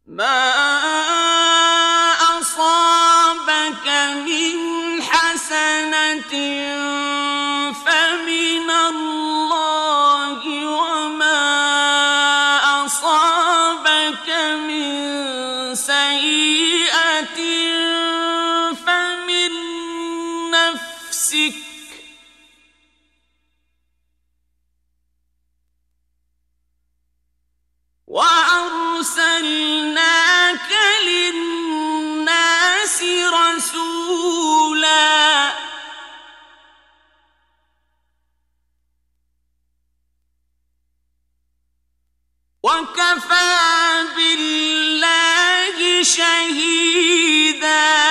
ما أصابك من حسنة فمن الله وما أصابك من سيئة فمن نفسك وأرسلناك للناس رسولا وكفى بالله شهيدا